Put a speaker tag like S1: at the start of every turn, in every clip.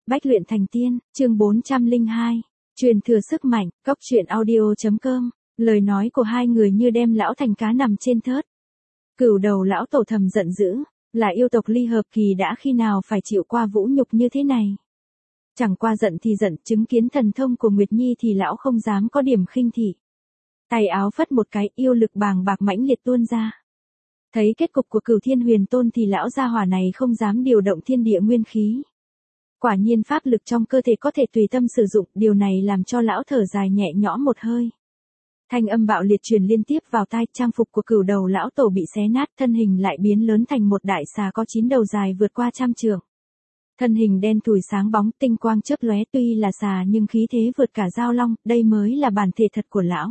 S1: Bách luyện thành tiên, chương 402. Truyền thừa sức mạnh, Cốc Truyện Audio.com. Lời nói của hai người như đem lão thành cá nằm trên thớt. Cửu đầu lão tổ thầm giận dữ, là yêu tộc ly hợp kỳ đã khi nào phải chịu qua vũ nhục như thế này. Chẳng qua giận thì giận, chứng kiến thần thông của Nguyệt Nhi thì lão không dám có điểm khinh thị. Tay áo phất một cái, yêu lực bàng bạc mãnh liệt tuôn ra. Thấy kết cục của Cửu Thiên Huyền Tôn thì lão gia hỏa này không dám điều động thiên địa nguyên khí. Quả nhiên pháp lực trong cơ thể có thể tùy tâm sử dụng, điều này làm cho lão thở dài nhẹ nhõm một hơi. Thanh âm bạo liệt truyền liên tiếp vào tai, trang phục của cửu đầu lão tổ bị xé nát, thân hình lại biến lớn thành một đại xà có 9 đầu dài vượt qua 100 trượng. Thân hình đen thùi sáng bóng, tinh quang chớp lóe, tuy là xà nhưng khí thế vượt cả giao long, đây mới là bản thể thật của lão.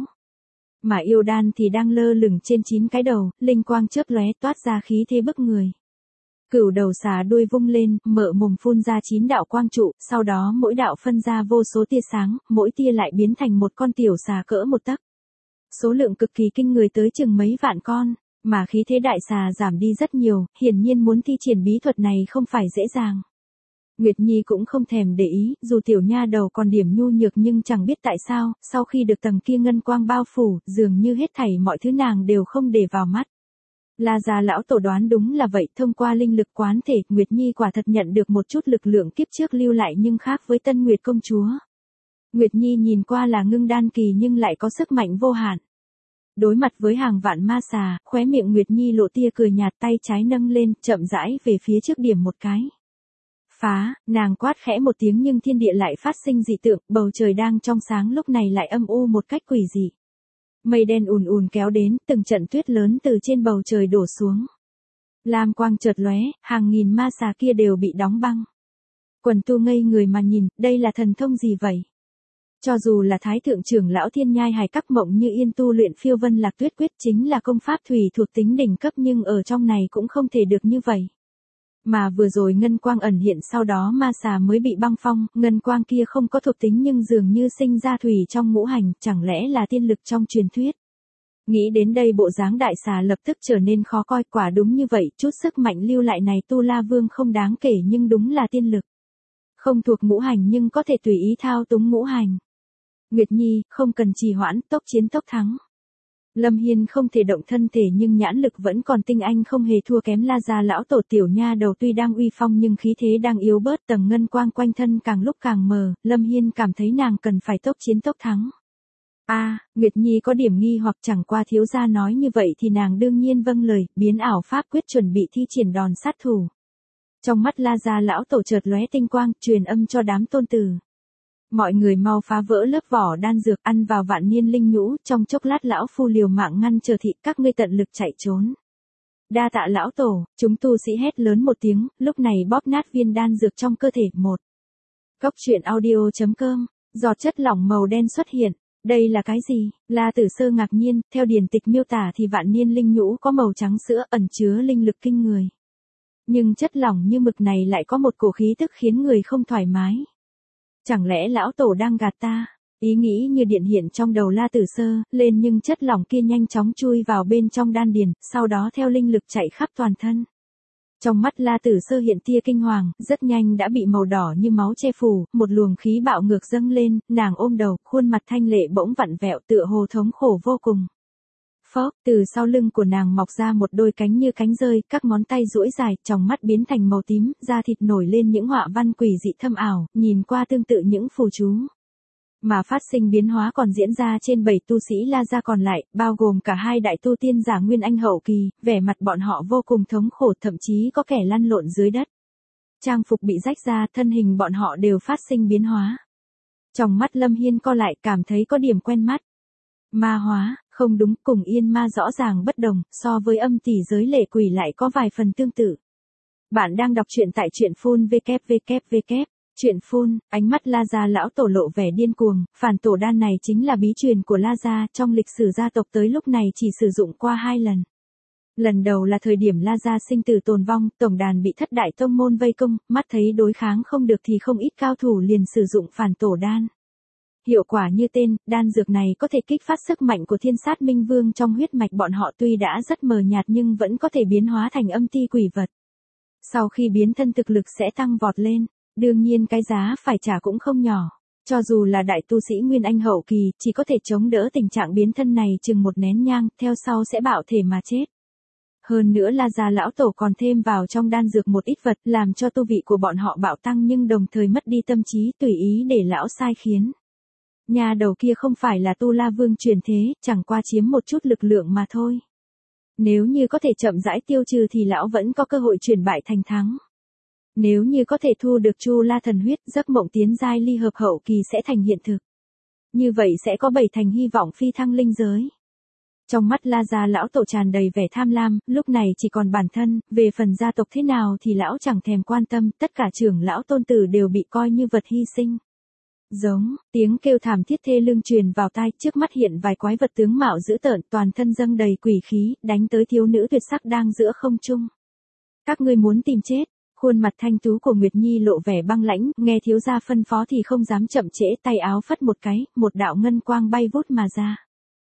S1: Mà yêu đan thì đang lơ lửng trên 9 cái đầu, linh quang chớp lóe toát ra khí thế bức người. Cửu đầu xà đuôi vung lên, mở mồm phun ra 9 đạo quang trụ, sau đó mỗi đạo phân ra vô số tia sáng, mỗi tia lại biến thành một con tiểu xà cỡ 1 tấc. Số lượng cực kỳ kinh người tới chừng mấy vạn con, mà khí thế đại xà giảm đi rất nhiều, hiển nhiên muốn thi triển bí thuật này không phải dễ dàng. Nguyệt Nhi cũng không thèm để ý, dù tiểu nha đầu còn điểm nhu nhược nhưng chẳng biết tại sao, sau khi được tầng kia ngân quang bao phủ, dường như hết thảy mọi thứ nàng đều không để vào mắt. La gia lão tổ đoán đúng là vậy, thông qua linh lực quán thể, Nguyệt Nhi quả thật nhận được một chút lực lượng kiếp trước lưu lại nhưng khác với Tân Nguyệt công chúa. Nguyệt Nhi nhìn qua là ngưng đan kỳ nhưng lại có sức mạnh vô hạn. Đối mặt với hàng vạn ma xà, khóe miệng Nguyệt Nhi lộ tia cười nhạt, tay trái nâng lên, chậm rãi về phía trước điểm một cái. Phá, nàng quát khẽ một tiếng nhưng thiên địa lại phát sinh dị tượng, bầu trời đang trong sáng lúc này lại âm u một cách quỷ dị. Mây đen ùn ùn kéo đến, từng trận tuyết lớn từ trên bầu trời đổ xuống. Lam quang chợt lóe, hàng nghìn ma xà kia đều bị đóng băng. Quần tu ngây người mà nhìn, đây là thần thông gì vậy? Cho dù là Thái thượng trưởng lão Thiên Nhai Hải Các Mộng Như Yên tu luyện Phiêu Vân Lạc Tuyết Quyết chính là công pháp thủy thuộc tính đỉnh cấp nhưng ở trong này cũng không thể được như vậy. Mà vừa rồi ngân quang ẩn hiện sau đó ma xà mới bị băng phong, ngân quang kia không có thuộc tính nhưng dường như sinh ra thủy trong ngũ hành, chẳng lẽ là tiên lực trong truyền thuyết. Nghĩ đến đây bộ dáng đại xà lập tức trở nên khó coi, quả đúng như vậy, chút sức mạnh lưu lại này Tu La Vương không đáng kể nhưng đúng là tiên lực. Không thuộc ngũ hành nhưng có thể tùy ý thao túng ngũ hành. Nguyệt Nhi, không cần trì hoãn, tốc chiến tốc thắng. Lâm Hiên không thể động thân thể nhưng nhãn lực vẫn còn tinh anh không hề thua kém La gia lão tổ. Tiểu nha đầu tuy đang uy phong nhưng khí thế đang yếu bớt, tầng ngân quang quanh thân càng lúc càng mờ, Lâm Hiên cảm thấy nàng cần phải tốc chiến tốc thắng. Nguyệt Nhi có điểm nghi hoặc, chẳng qua thiếu gia nói như vậy thì nàng đương nhiên vâng lời, biến ảo pháp quyết chuẩn bị thi triển đòn sát thủ. Trong mắt La gia lão tổ chợt lóe tinh quang, truyền âm cho đám tôn tử. Mọi người mau phá vỡ lớp vỏ đan dược, ăn vào vạn niên linh nhũ, trong chốc lát lão phu liều mạng ngăn chờ thị, các ngươi tận lực chạy trốn. Đa tạ lão tổ, chúng tu sĩ hét lớn một tiếng, lúc này bóp nát viên đan dược trong cơ thể. Cốc Truyện Audio.com. Giọt chất lỏng màu đen xuất hiện. Đây là cái gì? La Tử Sơ ngạc nhiên, theo điển tịch miêu tả thì vạn niên linh nhũ có màu trắng sữa, ẩn chứa linh lực kinh người. Nhưng chất lỏng như mực này lại có một cổ khí tức khiến người không thoải mái. Chẳng lẽ lão tổ đang gạt ta? Ý nghĩ như điện hiện trong đầu La Tử Sơ lên nhưng chất lỏng kia nhanh chóng chui vào bên trong đan điền, sau đó theo linh lực chạy khắp toàn thân. Trong mắt La Tử Sơ hiện tia kinh hoàng, rất nhanh đã bị màu đỏ như máu che phủ, một luồng khí bạo ngược dâng lên, nàng ôm đầu, khuôn mặt thanh lệ bỗng vặn vẹo tựa hồ thống khổ vô cùng. Phốc, từ sau lưng của nàng mọc ra một đôi cánh như cánh rơi, các ngón tay duỗi dài, tròng mắt biến thành màu tím, da thịt nổi lên những họa văn quỷ dị thâm ảo, nhìn qua tương tự những phù chú. Mà phát sinh biến hóa còn diễn ra trên 7 tu sĩ La gia còn lại, bao gồm cả 2 đại tu tiên giả Nguyên Anh hậu kỳ, vẻ mặt bọn họ vô cùng thống khổ, thậm chí có kẻ lăn lộn dưới đất. Trang phục bị rách ra, thân hình bọn họ đều phát sinh biến hóa. Trong mắt Lâm Hiên co lại, cảm thấy có điểm quen mắt. Ma hóa, không đúng, cùng yên ma rõ ràng bất đồng, so với âm tỷ giới lệ quỷ lại có vài phần tương tự. Bạn đang đọc truyện tại truyện phun www. Truyện phun, ánh mắt La gia lão tổ lộ vẻ điên cuồng, phản tổ đan này chính là bí truyền của La gia, trong lịch sử gia tộc tới lúc này chỉ sử dụng qua 2 lần. Lần đầu là thời điểm La gia sinh tử tồn vong, tổng đàn bị thất đại tông môn vây công, mắt thấy đối kháng không được thì không ít cao thủ liền sử dụng phản tổ đan. Hiệu quả như tên, đan dược này có thể kích phát sức mạnh của Thiên Sát Minh Vương trong huyết mạch bọn họ, tuy đã rất mờ nhạt nhưng vẫn có thể biến hóa thành âm ti quỷ vật. Sau khi biến thân thực lực sẽ tăng vọt lên. Đương nhiên cái giá phải trả cũng không nhỏ. Cho dù là đại tu sĩ Nguyên Anh hậu kỳ, chỉ có thể chống đỡ tình trạng biến thân này chừng một nén nhang, theo sau sẽ bạo thể mà chết. Hơn nữa là già lão tổ còn thêm vào trong đan dược một ít vật làm cho tu vị của bọn họ bạo tăng nhưng đồng thời mất đi tâm trí tùy ý để lão sai khiến. Nhà đầu kia không phải là Tu La Vương truyền thế, chẳng qua chiếm một chút lực lượng mà thôi. Nếu như có thể chậm rãi tiêu trừ thì lão vẫn có cơ hội chuyển bại thành thắng. Nếu như có thể thu được Chu La thần huyết, giấc mộng tiến giai ly hợp hậu kỳ sẽ thành hiện thực. Như vậy sẽ có 7 thành hy vọng phi thăng linh giới. Trong mắt La gia lão tổ tràn đầy vẻ tham lam, lúc này chỉ còn bản thân, về phần gia tộc thế nào thì lão chẳng thèm quan tâm, tất cả trưởng lão tôn tử đều bị coi như vật hy sinh. Giống, tiếng kêu thảm thiết thê lương truyền vào tai, trước mắt hiện vài quái vật tướng mạo dữ tợn, toàn thân dâng đầy quỷ khí, đánh tới thiếu nữ tuyệt sắc đang giữa không trung. Các ngươi muốn tìm chết? Khuôn mặt thanh tú của Nguyệt Nhi lộ vẻ băng lãnh, nghe thiếu gia phân phó thì không dám chậm trễ, tay áo phất một cái, một đạo ngân quang bay vút mà ra.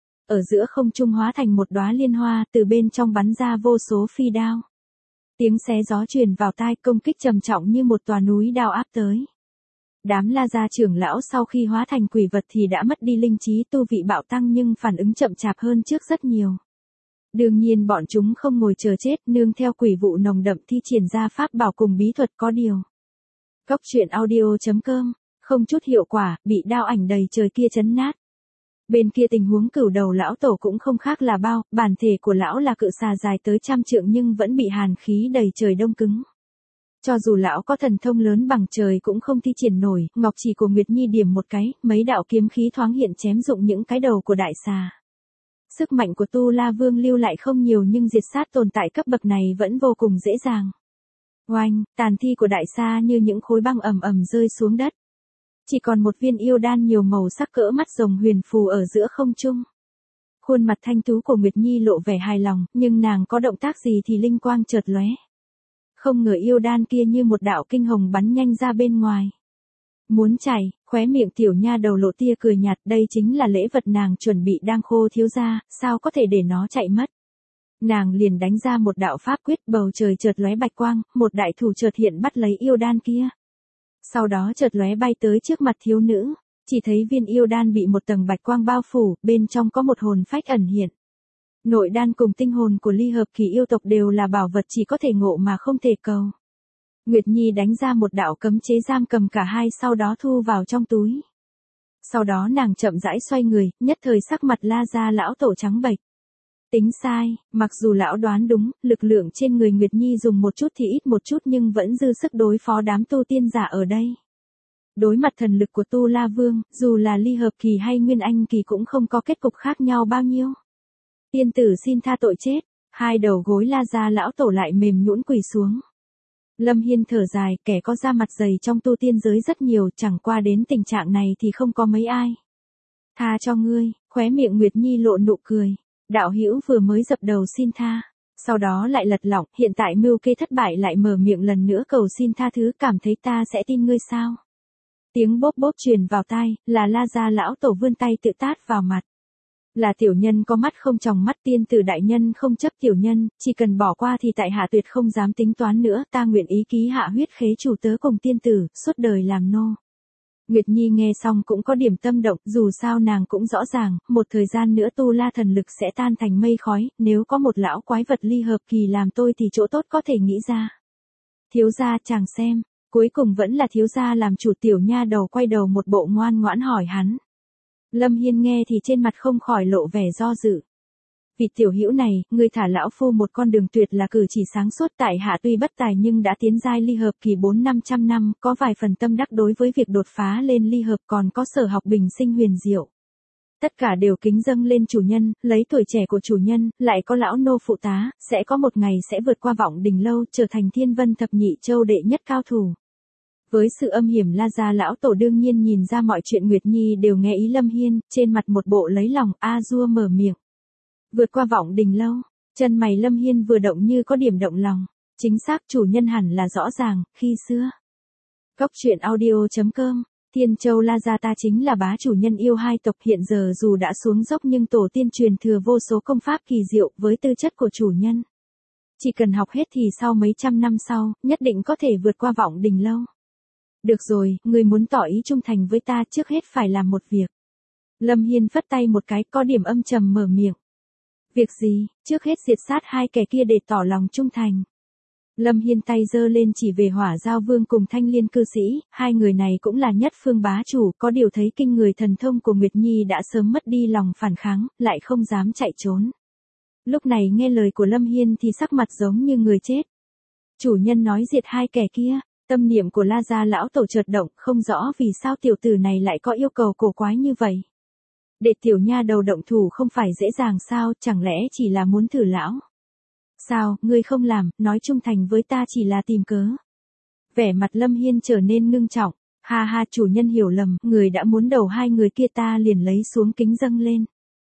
S1: Ở giữa không trung hóa thành một đóa liên hoa, từ bên trong bắn ra vô số phi đao. Tiếng xé gió truyền vào tai, công kích trầm trọng như một tòa núi đao áp tới. Đám La gia trưởng lão sau khi hóa thành quỷ vật thì đã mất đi linh trí, tu vị bạo tăng nhưng phản ứng chậm chạp hơn trước rất nhiều. Đương nhiên bọn chúng không ngồi chờ chết, nương theo quỷ vụ nồng đậm thi triển ra pháp bảo cùng bí thuật có điều. Cốc truyện audio.com, không chút hiệu quả, bị đao ảnh đầy trời kia chấn nát. Bên kia tình huống cửu đầu lão tổ cũng không khác là bao, bản thể của lão là cự xà dài tới 100 trượng nhưng vẫn bị hàn khí đầy trời đông cứng. Cho dù lão có thần thông lớn bằng trời cũng không thi triển nổi, ngọc chỉ của Nguyệt Nhi điểm một cái, mấy đạo kiếm khí thoáng hiện chém dụng những cái đầu của đại xà. Sức mạnh của Tu La Vương lưu lại không nhiều nhưng diệt sát tồn tại cấp bậc này vẫn vô cùng dễ dàng. Oanh, tàn thi của đại xà như những khối băng ầm ầm rơi xuống đất. Chỉ còn một viên yêu đan nhiều màu sắc cỡ mắt rồng huyền phù ở giữa không trung. Khuôn mặt thanh tú của Nguyệt Nhi lộ vẻ hài lòng, nhưng nàng có động tác gì thì linh quang chợt lóe. Không ngờ yêu đan kia như một đạo kinh hồng bắn nhanh ra bên ngoài. Muốn chạy, khóe miệng tiểu nha đầu lộ tia cười nhạt, đây chính là lễ vật nàng chuẩn bị đang khô thiếu gia, sao có thể để nó chạy mất. Nàng liền đánh ra một đạo pháp quyết, bầu trời chợt lóe bạch quang, một đại thủ chợt hiện bắt lấy yêu đan kia. Sau đó chợt lóe bay tới trước mặt thiếu nữ, chỉ thấy viên yêu đan bị một tầng bạch quang bao phủ, bên trong có một hồn phách ẩn hiện. Nội đan cùng tinh hồn của ly hợp kỳ yêu tộc đều là bảo vật chỉ có thể ngộ mà không thể cầu. Nguyệt Nhi đánh ra một đạo cấm chế giam cầm cả hai sau đó thu vào trong túi. Sau đó nàng chậm rãi xoay người, nhất thời sắc mặt La gia lão tổ trắng bệch. Tính sai, mặc dù lão đoán đúng, lực lượng trên người Nguyệt Nhi dùng một chút thì ít một chút nhưng vẫn dư sức đối phó đám tu tiên giả ở đây. Đối mặt thần lực của Tu La Vương, dù là ly hợp kỳ hay nguyên anh kỳ cũng không có kết cục khác nhau bao nhiêu. Tiên tử xin tha tội chết, hai đầu gối La gia lão tổ lại mềm nhũn quỳ xuống. Lâm Hiên thở dài, kẻ có da mặt dày trong tu tiên giới rất nhiều, chẳng qua đến tình trạng này thì không có mấy ai. Tha cho ngươi, khóe miệng Nguyệt Nhi lộ nụ cười. Đạo hữu vừa mới dập đầu xin tha, sau đó lại lật lọng, hiện tại mưu kê thất bại lại mở miệng lần nữa cầu xin tha thứ, cảm thấy ta sẽ tin ngươi sao? Tiếng bốp bốp truyền vào tai, là La gia lão tổ vươn tay tự tát vào mặt. Là tiểu nhân có mắt không tròng mắt, tiên tử đại nhân không chấp tiểu nhân, chỉ cần bỏ qua thì tại hạ tuyệt không dám tính toán nữa, ta nguyện ý ký hạ huyết khế chủ tớ cùng tiên tử, suốt đời làm nô. Nguyệt Nhi nghe xong cũng có điểm tâm động, dù sao nàng cũng rõ ràng, một thời gian nữa Tu La thần lực sẽ tan thành mây khói, nếu có một lão quái vật ly hợp kỳ làm tôi thì chỗ tốt có thể nghĩ ra. Thiếu gia chàng xem, cuối cùng vẫn là thiếu gia làm chủ, tiểu nha đầu quay đầu một bộ ngoan ngoãn hỏi hắn. Lâm Hiên nghe thì trên mặt không khỏi lộ vẻ do dự. Vị tiểu hữu này, ngươi thả lão phu một con đường tuyệt là cử chỉ sáng suốt, tại hạ tuy bất tài nhưng đã tiến giai ly hợp kỳ 400-500 năm, có vài phần tâm đắc đối với việc đột phá lên ly hợp, còn có sở học bình sinh huyền diệu. Tất cả đều kính dâng lên chủ nhân, lấy tuổi trẻ của chủ nhân, lại có lão nô phụ tá, sẽ có một ngày sẽ vượt qua vọng đỉnh lâu, trở thành thiên vân thập nhị châu đệ nhất cao thủ. Với sự âm hiểm La gia lão tổ đương nhiên nhìn ra mọi chuyện, Nguyệt Nhi đều nghe ý Lâm Hiên, trên mặt một bộ lấy lòng, A-dua mở miệng. Vượt qua vọng đình lâu, chân mày Lâm Hiên vừa động như có điểm động lòng, chính xác chủ nhân hẳn là rõ ràng, khi xưa. Cốc truyện audio.com, Thiên Châu La gia ta chính là bá chủ nhân yêu hai tộc, hiện giờ dù đã xuống dốc nhưng tổ tiên truyền thừa vô số công pháp kỳ diệu, với tư chất của chủ nhân. Chỉ cần học hết thì sau mấy trăm năm sau, nhất định có thể vượt qua vọng đình lâu. Được rồi, ngươi muốn tỏ ý trung thành với ta trước hết phải làm một việc. Lâm Hiên phất tay một cái, có điểm âm trầm mở miệng. Việc gì, trước hết diệt sát hai kẻ kia để tỏ lòng trung thành. Lâm Hiên tay giơ lên chỉ về Hỏa Giao Vương cùng Thanh Liên cư sĩ, hai người này cũng là nhất phương bá chủ, có điều thấy kinh người thần thông của Nguyệt Nhi đã sớm mất đi lòng phản kháng, lại không dám chạy trốn. Lúc này nghe lời của Lâm Hiên thì sắc mặt giống như người chết. Chủ nhân nói diệt hai kẻ kia, tâm niệm của La Gia lão tổ chợt động, không rõ vì sao tiểu tử này lại có yêu cầu cổ quái như vậy. Để tiểu nha đầu động thủ không phải dễ dàng sao, chẳng lẽ chỉ là muốn thử lão? Sao, ngươi không làm, nói trung thành với ta chỉ là tìm cớ. Vẻ mặt Lâm Hiên trở nên ngưng trọng, ha ha chủ nhân hiểu lầm, người đã muốn đầu hai người kia ta liền lấy xuống kính dâng lên.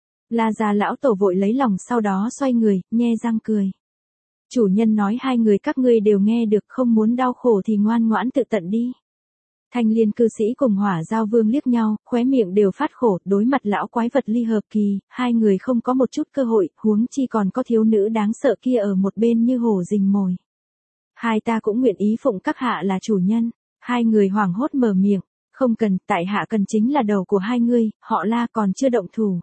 S1: La Gia lão tổ vội lấy lòng sau đó xoay người, nhe răng cười. Chủ nhân nói hai người các ngươi đều nghe được, không muốn đau khổ thì ngoan ngoãn tự tận đi. Thanh Liên cư sĩ cùng Hỏa Giao Vương liếc nhau, khóe miệng đều phát khổ, đối mặt lão quái vật ly hợp kỳ, hai người không có một chút cơ hội, huống chi còn có thiếu nữ đáng sợ kia ở một bên như hổ rình mồi. Hai ta cũng nguyện ý phụng các hạ là chủ nhân. Hai người hoảng hốt mở miệng, không cần, tại hạ cần chính là đầu của hai ngươi, họ La còn chưa động thủ.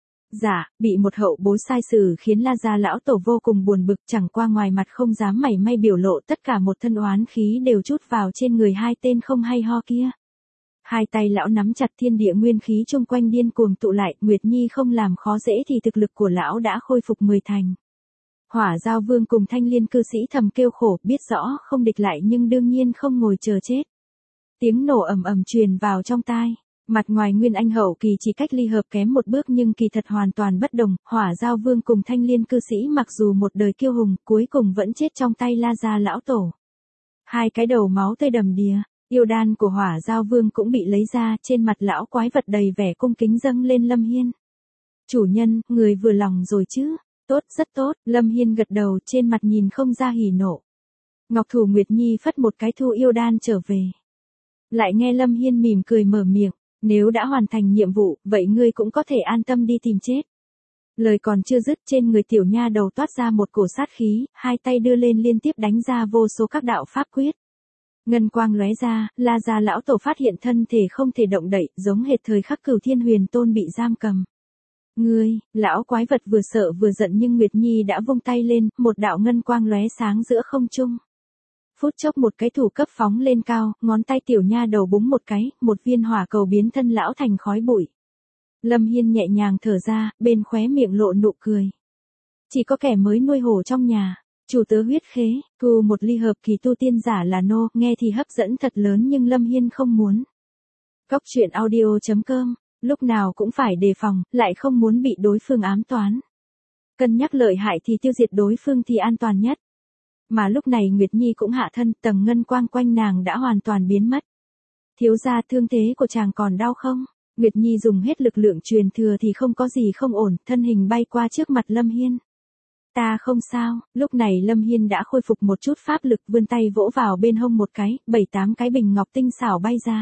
S1: Dạ, bị một hậu bối sai xử khiến La Gia lão tổ vô cùng buồn bực, chẳng qua ngoài mặt không dám mảy may biểu lộ, tất cả một thân oán khí đều trút vào trên người hai tên không hay ho kia. Hai tay lão nắm chặt, thiên địa nguyên khí chung quanh điên cuồng tụ lại, Nguyệt Nhi không làm khó dễ thì thực lực của lão đã khôi phục 10 thành. Hỏa Giao Vương cùng Thanh Liên cư sĩ thầm kêu khổ, biết rõ không địch lại nhưng đương nhiên không ngồi chờ chết. Tiếng nổ ầm ầm truyền vào trong tai. Mặt ngoài Nguyên Anh hậu kỳ chỉ cách ly hợp kém một bước nhưng kỳ thật hoàn toàn bất đồng, Hỏa Giao Vương cùng Thanh Liên cư sĩ mặc dù một đời kiêu hùng, cuối cùng vẫn chết trong tay La Gia lão tổ. Hai cái đầu máu tươi đầm đìa, yêu đan của Hỏa Giao Vương cũng bị lấy ra, trên mặt lão quái vật đầy vẻ cung kính dâng lên Lâm Hiên. Chủ nhân, người vừa lòng rồi chứ? Tốt, rất tốt, Lâm Hiên gật đầu, trên mặt nhìn không ra hỉ nộ. Ngọc Thủ Nguyệt Nhi phất một cái thu yêu đan trở về. Lại nghe Lâm Hiên mỉm cười mở miệng. Nếu đã hoàn thành nhiệm vụ, vậy ngươi cũng có thể an tâm đi tìm chết. Lời còn chưa dứt, trên người tiểu nha đầu toát ra một cổ sát khí, hai tay đưa lên liên tiếp đánh ra vô số các đạo pháp quyết. Ngân quang lóe ra, La Gia lão tổ phát hiện thân thể không thể động đậy, giống hệt thời khắc Cửu Thiên Huyền Tôn bị giam cầm. Ngươi, lão quái vật vừa sợ vừa giận nhưng Nguyệt Nhi đã vung tay lên, một đạo ngân quang lóe sáng giữa không trung. Phút chốc một cái thủ cấp phóng lên cao, ngón tay tiểu nha đầu búng một cái, một viên hỏa cầu biến thân lão thành khói bụi. Lâm Hiên nhẹ nhàng thở ra, bên khóe miệng lộ nụ cười. Chỉ có kẻ mới nuôi hổ trong nhà, chủ tớ huyết khế, cù một ly hợp kỳ tu tiên giả là nô, nghe thì hấp dẫn thật lớn nhưng Lâm Hiên không muốn. Cóc truyện audio.com, lúc nào cũng phải đề phòng, lại không muốn bị đối phương ám toán. Cân nhắc lợi hại thì tiêu diệt đối phương thì an toàn nhất. Mà lúc này Nguyệt Nhi cũng hạ thân, tầng ngân quang quanh nàng đã hoàn toàn biến mất. Thiếu gia, thương thế của chàng còn đau không? Nguyệt Nhi dùng hết lực lượng truyền thừa thì không có gì không ổn, thân hình bay qua trước mặt Lâm Hiên. Ta không sao, lúc này Lâm Hiên đã khôi phục một chút pháp lực, vươn tay vỗ vào bên hông một cái, 7-8 cái bình ngọc tinh xảo bay ra.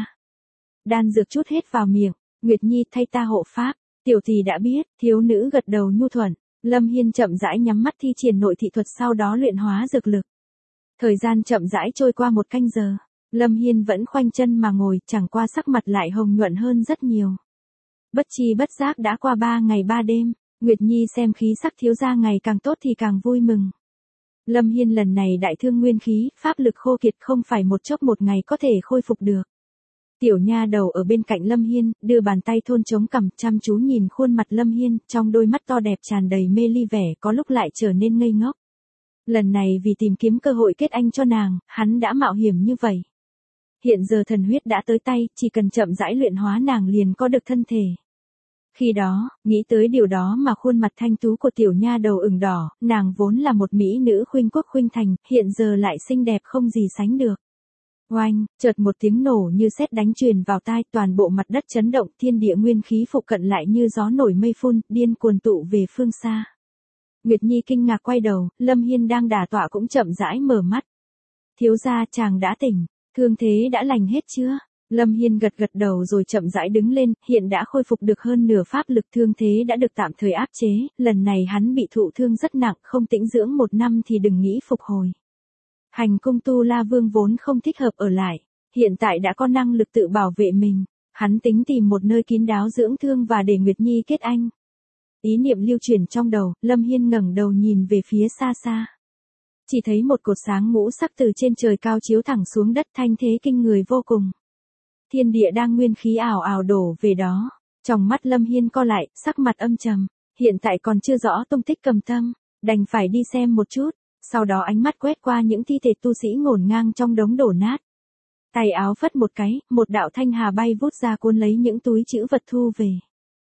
S1: Đan dược chút hết vào miệng, Nguyệt Nhi thay ta hộ pháp, tiểu tỷ đã biết, thiếu nữ gật đầu nhu thuận. Lâm Hiên chậm rãi nhắm mắt thi triển nội thị thuật sau đó luyện hóa dược lực. Thời gian chậm rãi trôi qua 1 canh giờ. Lâm Hiên vẫn khoanh chân mà ngồi, chẳng qua sắc mặt lại hồng nhuận hơn rất nhiều. Bất chi bất giác đã qua 3 ngày 3 đêm, Nguyệt Nhi xem khí sắc thiếu gia ngày càng tốt thì càng vui mừng. Lâm Hiên lần này đại thương nguyên khí, pháp lực khô kiệt không phải một chốc một ngày có thể khôi phục được. Tiểu nha đầu ở bên cạnh Lâm Hiên, đưa bàn tay thôn chống cằm, chăm chú nhìn khuôn mặt Lâm Hiên, trong đôi mắt to đẹp tràn đầy mê ly vẻ, có lúc lại trở nên ngây ngốc. Lần này vì tìm kiếm cơ hội kết anh cho nàng, hắn đã mạo hiểm như vậy. Hiện giờ thần huyết đã tới tay, chỉ cần chậm rãi luyện hóa nàng liền có được thân thể. Khi đó, nghĩ tới điều đó mà khuôn mặt thanh tú của tiểu nha đầu ửng đỏ, nàng vốn là một mỹ nữ khuynh quốc khuynh thành, hiện giờ lại xinh đẹp không gì sánh được. Oanh, chợt một tiếng nổ như sét đánh truyền vào tai, toàn bộ mặt đất chấn động, thiên địa nguyên khí phụ cận lại như gió nổi mây phun, điên cuồng tụ về phương xa. Nguyệt Nhi kinh ngạc quay đầu, Lâm Hiên đang đả tọa cũng chậm rãi mở mắt. Thiếu gia, chàng đã tỉnh, thương thế đã lành hết chưa? Lâm Hiên gật gật đầu rồi chậm rãi đứng lên, hiện đã khôi phục được hơn nửa pháp lực, thương thế đã được tạm thời áp chế, lần này hắn bị thụ thương rất nặng, không tĩnh dưỡng 1 năm thì đừng nghĩ phục hồi. Hành cung Tu La Vương vốn không thích hợp ở lại, hiện tại đã có năng lực tự bảo vệ mình. Hắn tính tìm một nơi kín đáo dưỡng thương và để Nguyệt Nhi kết anh. Ý niệm lưu chuyển trong đầu, Lâm Hiên ngẩng đầu nhìn về phía xa xa. Chỉ thấy một cột sáng ngũ sắc từ trên trời cao chiếu thẳng xuống đất, thanh thế kinh người vô cùng. Thiên địa đang nguyên khí ảo ảo đổ về đó. Trong mắt Lâm Hiên co lại, sắc mặt âm trầm. Hiện tại còn chưa rõ tung tích Cầm Tâm, đành phải đi xem một chút. Sau đó ánh mắt quét qua những thi thể tu sĩ ngổn ngang trong đống đổ nát. Tay áo phất một cái, một đạo thanh hà bay vút ra cuốn lấy những túi trữ vật thu về.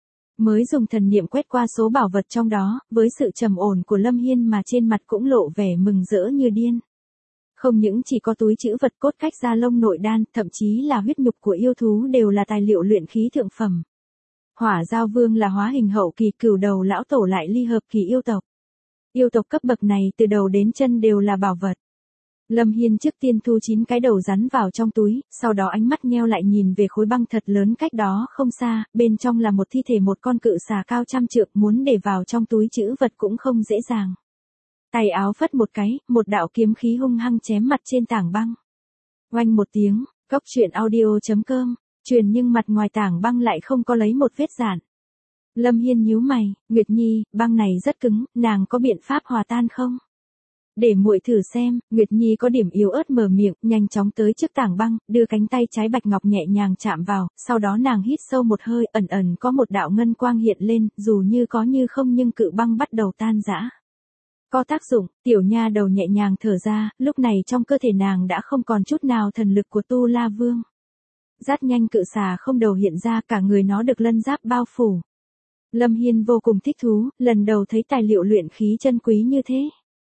S1: Mới dùng thần niệm quét qua số bảo vật trong đó, với sự trầm ổn của Lâm Hiên mà trên mặt cũng lộ vẻ mừng rỡ như điên. Không những chỉ có túi trữ vật, cốt cách da lông nội đan, thậm chí là huyết nhục của yêu thú đều là tài liệu luyện khí thượng phẩm. Hỏa Giao Vương là hóa hình hậu kỳ, Cửu Đầu lão tổ lại ly hợp kỳ yêu tộc. Yêu tộc cấp bậc này từ đầu đến chân đều là bảo vật. Lâm Hiên trước tiên thu 9 cái đầu rắn vào trong túi, sau đó ánh mắt nheo lại nhìn về khối băng thật lớn cách đó không xa, bên trong là một thi thể một con cự xà cao trăm trượng, muốn để vào trong túi trữ vật cũng không dễ dàng. Tay áo phất một cái, một đạo kiếm khí hung hăng chém mặt trên tảng băng. Oanh một tiếng, Cốc Truyện Audio.com, truyền nhưng mặt ngoài tảng băng lại không có lấy một vết rạn. Lâm Hiên nhíu mày, Nguyệt Nhi, băng này rất cứng, nàng có biện pháp hòa tan không? Để muội thử xem. Nguyệt Nhi có điểm yếu ớt mở miệng, nhanh chóng tới trước tảng băng, đưa cánh tay trái bạch ngọc nhẹ nhàng chạm vào, sau đó nàng hít sâu một hơi, ẩn ẩn có một đạo ngân quang hiện lên, dù như có như không nhưng cự băng bắt đầu tan rã. Có tác dụng, tiểu nha đầu nhẹ nhàng thở ra, lúc này trong cơ thể nàng đã không còn chút nào thần lực của Tu La Vương. Rất nhanh cự xà không đầu hiện ra, cả người nó được lân giáp bao phủ. Lâm Hiên vô cùng thích thú, lần đầu thấy tài liệu luyện khí chân quý như thế.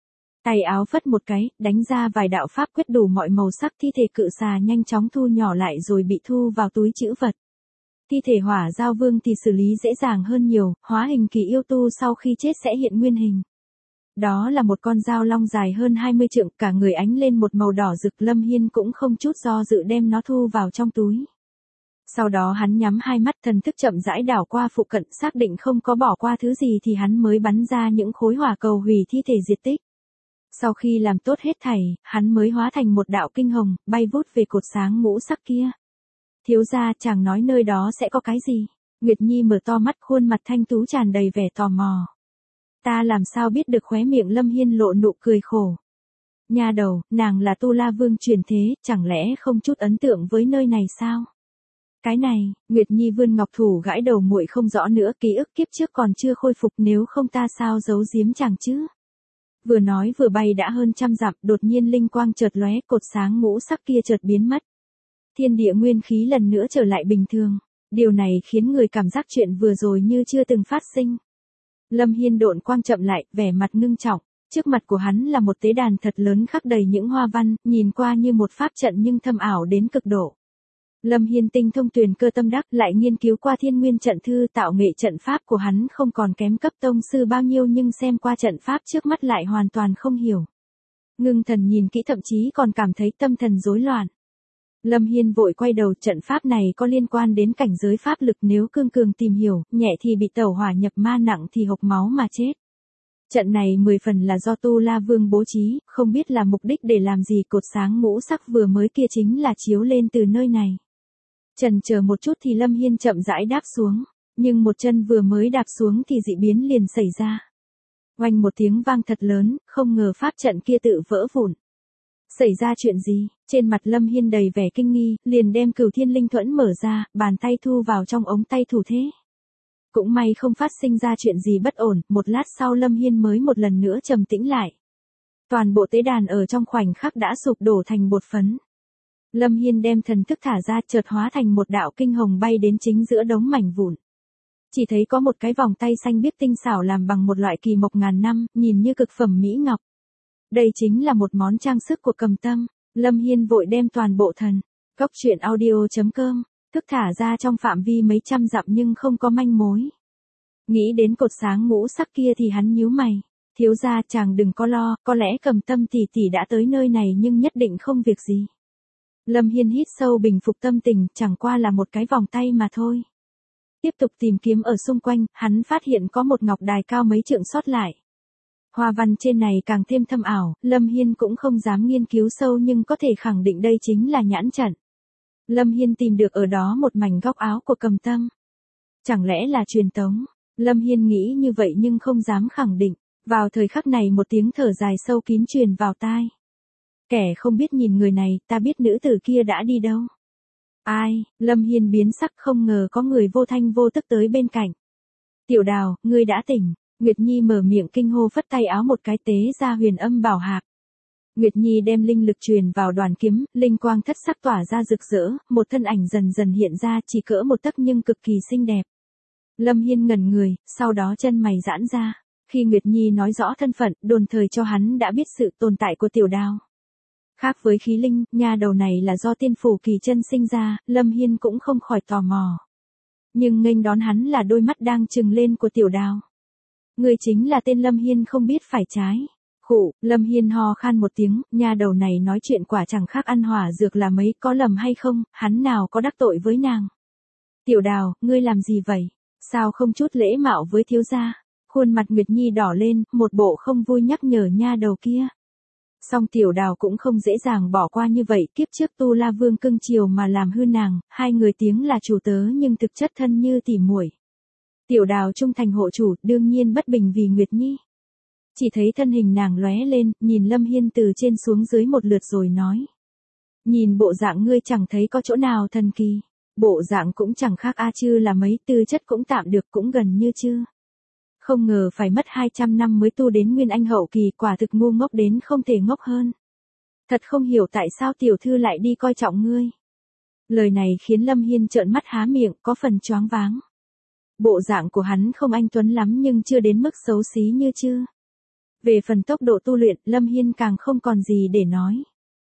S1: Tay áo phất một cái, đánh ra vài đạo pháp quyết đủ mọi màu sắc, thi thể cự xà nhanh chóng thu nhỏ lại rồi bị thu vào túi trữ vật. Thi thể Hỏa Giao Vương thì xử lý dễ dàng hơn nhiều, hóa hình kỳ yêu tu sau khi chết sẽ hiện nguyên hình. Đó là một con dao long dài hơn 20 trượng, cả người ánh lên một màu đỏ rực. Lâm Hiên cũng không chút do dự đem nó thu vào trong túi. Sau đó hắn nhắm hai mắt, thần thức chậm rãi đảo qua phụ cận, xác định không có bỏ qua thứ gì thì hắn mới bắn ra những khối hỏa cầu hủy thi thể diệt tích. Sau khi làm tốt hết thảy, hắn mới hóa thành một đạo kinh hồng, bay vút về cột sáng ngũ sắc kia. Thiếu gia, chàng nói nơi đó sẽ có cái gì? Nguyệt Nhi mở to mắt, khuôn mặt thanh tú tràn đầy vẻ tò mò. Ta làm sao biết được, khóe miệng Lâm Hiên lộ nụ cười khổ. Nha đầu, nàng là Tu La Vương truyền thế, chẳng lẽ không chút ấn tượng với nơi này sao? Cái này, Nguyệt Nhi vươn ngọc thủ gãi đầu, muội không rõ nữa, ký ức kiếp trước còn chưa khôi phục, nếu không ta sao giấu giếm chàng chứ? Vừa nói vừa bay đã hơn trăm dặm, đột nhiên linh quang chợt lóe, cột sáng ngũ sắc kia chợt biến mất. Thiên địa nguyên khí lần nữa trở lại bình thường. Điều này khiến người cảm giác chuyện vừa rồi như chưa từng phát sinh. Lâm Hiên độn quang chậm lại, vẻ mặt ngưng trọng. Trước mặt của hắn là một tế đàn thật lớn khắc đầy những hoa văn, nhìn qua như một pháp trận nhưng thâm ảo đến cực độ. Lâm Hiên tinh thông tuyền cơ tâm đắc, lại nghiên cứu qua Thiên Nguyên trận thư, tạo nghệ trận pháp của hắn không còn kém cấp tông sư bao nhiêu, nhưng xem qua trận pháp trước mắt lại hoàn toàn không hiểu. Ngưng thần nhìn kỹ, thậm chí còn cảm thấy tâm thần rối loạn. Lâm Hiên vội quay đầu, trận pháp này có liên quan đến cảnh giới pháp lực, nếu cương cường tìm hiểu, nhẹ thì bị tẩu hỏa nhập ma, nặng thì hộc máu mà chết. Trận này 10 phần là do Tu La Vương bố trí, không biết là mục đích để làm gì. Cột sáng ngũ sắc vừa mới kia chính là chiếu lên từ nơi này. Chần chờ một chút thì Lâm Hiên chậm rãi đáp xuống, nhưng một chân vừa mới đạp xuống thì dị biến liền xảy ra. Oanh một tiếng vang thật lớn, không ngờ pháp trận kia tự vỡ vụn. Xảy ra chuyện gì? Trên mặt Lâm Hiên đầy vẻ kinh nghi, liền đem Cửu Thiên Linh Thuẫn mở ra, bàn tay thu vào trong ống tay thủ thế. Cũng may không phát sinh ra chuyện gì bất ổn, một lát sau Lâm Hiên mới một lần nữa trầm tĩnh lại. Toàn bộ tế đàn ở trong khoảnh khắc đã sụp đổ thành bột phấn. Lâm Hiên đem thần thức thả ra, chợt hóa thành một đạo kinh hồng bay đến chính giữa đống mảnh vụn. Chỉ thấy có một cái vòng tay xanh biếc tinh xảo làm bằng một loại kỳ mộc ngàn năm, nhìn như cực phẩm mỹ ngọc. Đây chính là một món trang sức của Cầm Tâm. Lâm Hiên vội đem toàn bộ thần Cốc Truyện Audio.com thức thả ra trong phạm vi mấy trăm dặm nhưng không có manh mối. Nghĩ đến cột sáng ngũ sắc kia thì hắn nhíu mày. Thiếu gia, chàng đừng có lo, có lẽ Cầm Tâm tỷ tỷ đã tới nơi này nhưng nhất định không việc gì. Lâm Hiên hít sâu bình phục tâm tình, chẳng qua là một cái vòng tay mà thôi. Tiếp tục tìm kiếm ở xung quanh, hắn phát hiện có một ngọc đài cao mấy trượng sót lại. Hoa văn trên này càng thêm thâm ảo, Lâm Hiên cũng không dám nghiên cứu sâu nhưng có thể khẳng định đây chính là nhãn trận. Lâm Hiên tìm được ở đó một mảnh góc áo của Cầm Tâm. Chẳng lẽ là truyền tống? Lâm Hiên nghĩ như vậy nhưng không dám khẳng định. Vào thời khắc này một tiếng thở dài sâu kín truyền vào tai. Kẻ không biết nhìn người này, ta biết nữ tử kia đã đi đâu. Ai? Lâm Hiên biến sắc, không ngờ có người vô thanh vô tức tới bên cạnh. Tiểu Đào, ngươi đã tỉnh. Nguyệt Nhi mở miệng kinh hô, phất tay áo một cái tế ra huyền âm bảo hạp. Nguyệt Nhi đem linh lực truyền vào đoàn kiếm, linh quang thất sắc tỏa ra rực rỡ, một thân ảnh dần dần hiện ra, chỉ cỡ một tấc nhưng cực kỳ xinh đẹp. Lâm Hiên ngẩn người, sau đó chân mày giãn ra. Khi Nguyệt Nhi nói rõ thân phận, đồn thời cho hắn đã biết sự tồn tại của Tiểu Đào. Khác với khí linh, nha đầu này là do tiên phủ kỳ chân sinh ra, Lâm Hiên cũng không khỏi tò mò. Nhưng nghênh đón hắn là đôi mắt đang trừng lên của Tiểu Đào. Người chính là tên Lâm Hiên không biết phải trái. Khụ, Lâm Hiên ho khan một tiếng, nha đầu này nói chuyện quả chẳng khác ăn hỏa dược là mấy, có lầm hay không, hắn nào có đắc tội với nàng. Tiểu Đào, ngươi làm gì vậy? Sao không chút lễ mạo với thiếu gia? Khuôn mặt Nguyệt Nhi đỏ lên, một bộ không vui nhắc nhở nha đầu kia. Song Tiểu Đào cũng không dễ dàng bỏ qua như vậy, kiếp trước Tu La Vương cưng chiều mà làm hư nàng, hai người tiếng là chủ tớ nhưng thực chất thân như tỉ muội. Tiểu Đào trung thành hộ chủ, đương nhiên bất bình vì Nguyệt Nhi. Chỉ thấy thân hình nàng lóe lên, nhìn Lâm Hiên từ trên xuống dưới một lượt rồi nói. Nhìn bộ dạng ngươi chẳng thấy có chỗ nào thần kỳ. Bộ dạng cũng chẳng khác A Chư là mấy, tư chất cũng tạm được, cũng gần như Chư. Không ngờ phải mất 200 năm mới tu đến Nguyên Anh hậu kỳ, quả thực ngu ngốc đến không thể ngốc hơn. Thật không hiểu tại sao tiểu thư lại đi coi trọng ngươi. Lời này khiến Lâm Hiên trợn mắt há miệng, có phần choáng váng. Bộ dạng của hắn không anh tuấn lắm nhưng chưa đến mức xấu xí như Chư. Về phần tốc độ tu luyện, Lâm Hiên càng không còn gì để nói.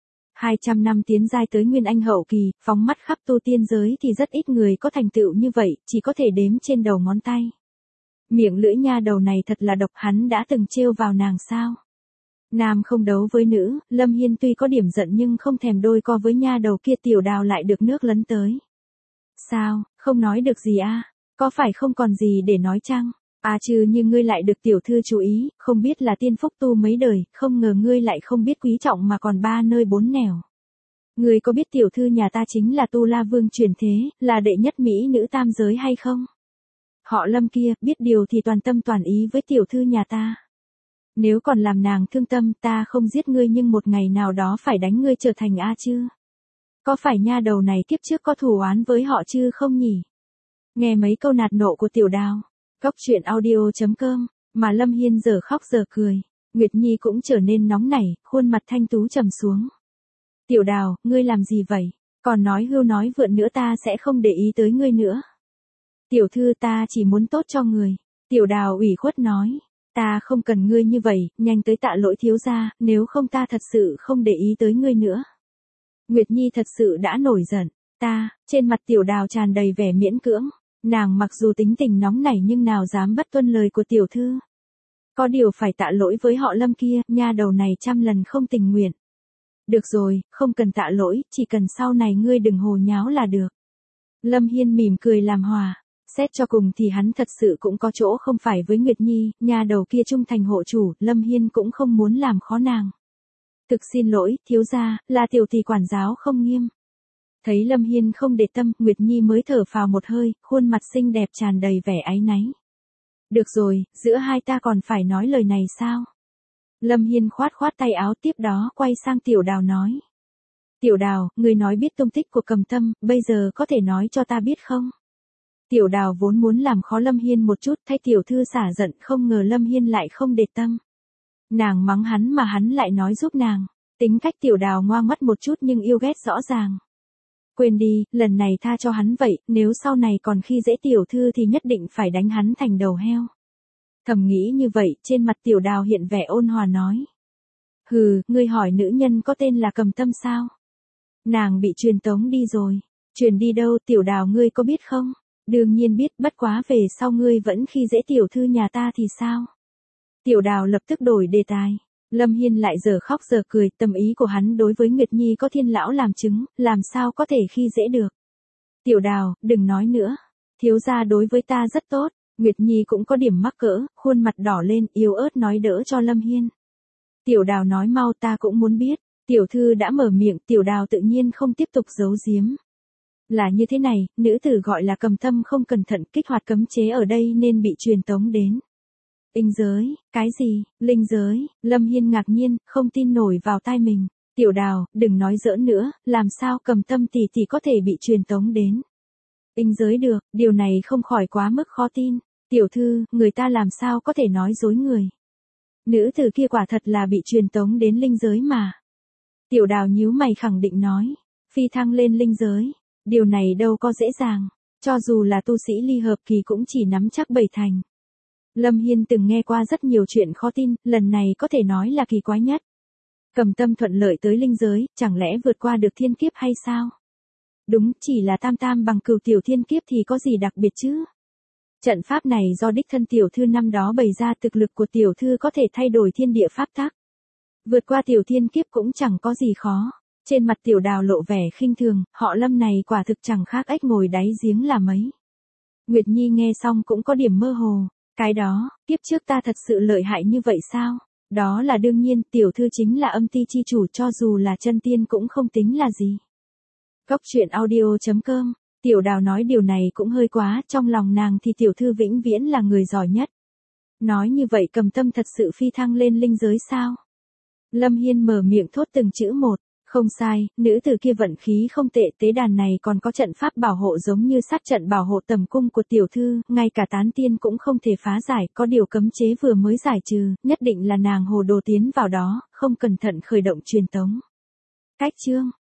S1: 200 năm tiến giai tới Nguyên Anh hậu kỳ, phóng mắt khắp tu tiên giới thì rất ít người có thành tựu như vậy, chỉ có thể đếm trên đầu ngón tay. Miệng lưỡi nha đầu này thật là độc, hắn đã từng trêu vào nàng sao? Nam không đấu với nữ, Lâm Hiên tuy có điểm giận nhưng không thèm đôi co với nha đầu kia. Tiểu Đào lại được nước lấn tới. Sao, không nói được gì à? Có phải không còn gì để nói chăng? À trừ như ngươi lại được tiểu thư chú ý, không biết là tiên phúc tu mấy đời, không ngờ ngươi lại không biết quý trọng mà còn ba nơi bốn nẻo. Ngươi có biết tiểu thư nhà ta chính là Tu La Vương truyền thế, là đệ nhất mỹ nữ tam giới hay không? Họ Lâm kia, biết điều thì toàn tâm toàn ý với tiểu thư nhà ta. Nếu còn làm nàng thương tâm, ta không giết ngươi nhưng một ngày nào đó phải đánh ngươi trở thành A Chư. Có phải nha đầu này kiếp trước có thù oán với họ Chư không nhỉ? Nghe mấy câu nạt nộ của Tiểu Đào. Góc truyện audio.com, mà Lâm Hiên giờ khóc giờ cười. Nguyệt Nhi cũng trở nên nóng nảy, khuôn mặt thanh tú trầm xuống. Tiểu Đào, ngươi làm gì vậy? Còn nói hưu nói vượn nữa ta sẽ không để ý tới ngươi nữa. Tiểu thư ta chỉ muốn tốt cho người. Tiểu Đào ủy khuất nói. Ta không cần ngươi như vậy, nhanh tới tạ lỗi thiếu gia, nếu không ta thật sự không để ý tới ngươi nữa. Nguyệt Nhi thật sự đã nổi giận. Trên mặt Tiểu Đào tràn đầy vẻ miễn cưỡng. Nàng mặc dù tính tình nóng nảy nhưng nào dám bất tuân lời của tiểu thư. Có điều phải tạ lỗi với họ Lâm kia, nha đầu này trăm lần không tình nguyện. Được rồi, không cần tạ lỗi, chỉ cần sau này ngươi đừng hồ nháo là được. Lâm Hiên mỉm cười làm hòa. Xét cho cùng thì hắn thật sự cũng có chỗ không phải với Nguyệt Nhi, nha đầu kia trung thành hộ chủ, Lâm Hiên cũng không muốn làm khó nàng. Thực xin lỗi, thiếu gia, là tiểu tỷ quản giáo không nghiêm. Thấy Lâm Hiên không để tâm, Nguyệt Nhi mới thở phào một hơi, khuôn mặt xinh đẹp tràn đầy vẻ áy náy. Được rồi, giữa hai ta còn phải nói lời này sao? Lâm Hiên khoát khoát tay áo, tiếp đó quay sang Tiểu Đào nói. Tiểu Đào, người nói biết tung tích của Cầm Tâm, bây giờ có thể nói cho ta biết không? Tiểu Đào vốn muốn làm khó Lâm Hiên một chút, thay tiểu thư xả giận, không ngờ Lâm Hiên lại không để tâm. Nàng mắng hắn mà hắn lại nói giúp nàng. Tính cách Tiểu Đào ngoan ngoắt một chút nhưng yêu ghét rõ ràng. Quên đi, lần này tha cho hắn vậy, nếu sau này còn khi dễ tiểu thư thì nhất định phải đánh hắn thành đầu heo. Thầm nghĩ như vậy, trên mặt Tiểu Đào hiện vẻ ôn hòa nói. Hừ, ngươi hỏi nữ nhân có tên là Cầm Tâm sao? Nàng bị truyền tống đi rồi. Truyền đi đâu? Tiểu Đào ngươi có biết không? Đương nhiên biết, bất quá về sau ngươi vẫn khi dễ tiểu thư nhà ta thì sao? Tiểu Đào lập tức đổi đề tài. Lâm Hiên lại giờ khóc giờ cười, tâm ý của hắn đối với Nguyệt Nhi có Thiên lão làm chứng, làm sao có thể khi dễ được. Tiểu Đào, đừng nói nữa. Thiếu gia đối với ta rất tốt. Nguyệt Nhi cũng có điểm mắc cỡ, khuôn mặt đỏ lên, yếu ớt nói đỡ cho Lâm Hiên. Tiểu Đào nói mau, ta cũng muốn biết. Tiểu thư đã mở miệng, Tiểu Đào tự nhiên không tiếp tục giấu giếm. Là như thế này, nữ tử gọi là Cầm Tâm không cẩn thận kích hoạt cấm chế ở đây nên bị truyền tống đến. Linh giới, cái gì, linh giới, Lâm Hiên ngạc nhiên, không tin nổi vào tai mình. Tiểu Đào, đừng nói giỡn nữa, làm sao Cầm Tâm tỷ tỷ có thể bị truyền tống đến. Linh giới được, điều này không khỏi quá mức khó tin. Tiểu thư, người ta làm sao có thể nói dối người. Nữ tử kia quả thật là bị truyền tống đến linh giới mà. Tiểu Đào nhíu mày khẳng định nói. Phi thăng lên linh giới. Điều này đâu có dễ dàng. Cho dù là tu sĩ ly hợp kỳ cũng chỉ nắm chắc 7 thành. Lâm Hiên từng nghe qua rất nhiều chuyện khó tin, lần này có thể nói là kỳ quái nhất. Cầm Tâm thuận lợi tới linh giới, chẳng lẽ vượt qua được thiên kiếp hay sao? Đúng, chỉ là tam tam bằng cửu tiểu thiên kiếp thì có gì đặc biệt chứ? Trận pháp này do đích thân tiểu thư năm đó bày ra, thực lực của tiểu thư có thể thay đổi thiên địa pháp tắc. Vượt qua tiểu thiên kiếp cũng chẳng có gì khó. Trên mặt Tiểu Đào lộ vẻ khinh thường, họ Lâm này quả thực chẳng khác ếch ngồi đáy giếng là mấy. Nguyệt Nhi nghe xong cũng có điểm mơ hồ. Cái đó, kiếp trước ta thật sự lợi hại như vậy sao? Đó là đương nhiên, tiểu thư chính là âm ti chi chủ, cho dù là chân tiên cũng không tính là gì. Cốc truyện audio.com. Tiểu Đào nói điều này cũng hơi quá, trong lòng nàng thì tiểu thư vĩnh viễn là người giỏi nhất. Nói như vậy Cầm Tâm thật sự phi thăng lên linh giới sao? Lâm Hiên mở miệng thốt từng chữ một. Không sai, nữ tử kia vận khí không tệ, tế đàn này còn có trận pháp bảo hộ giống như sát trận bảo hộ tầm cung của tiểu thư, ngay cả tán tiên cũng không thể phá giải, có điều cấm chế vừa mới giải trừ, nhất định là nàng hồ đồ tiến vào đó, không cẩn thận khởi động truyền tống. Cách chương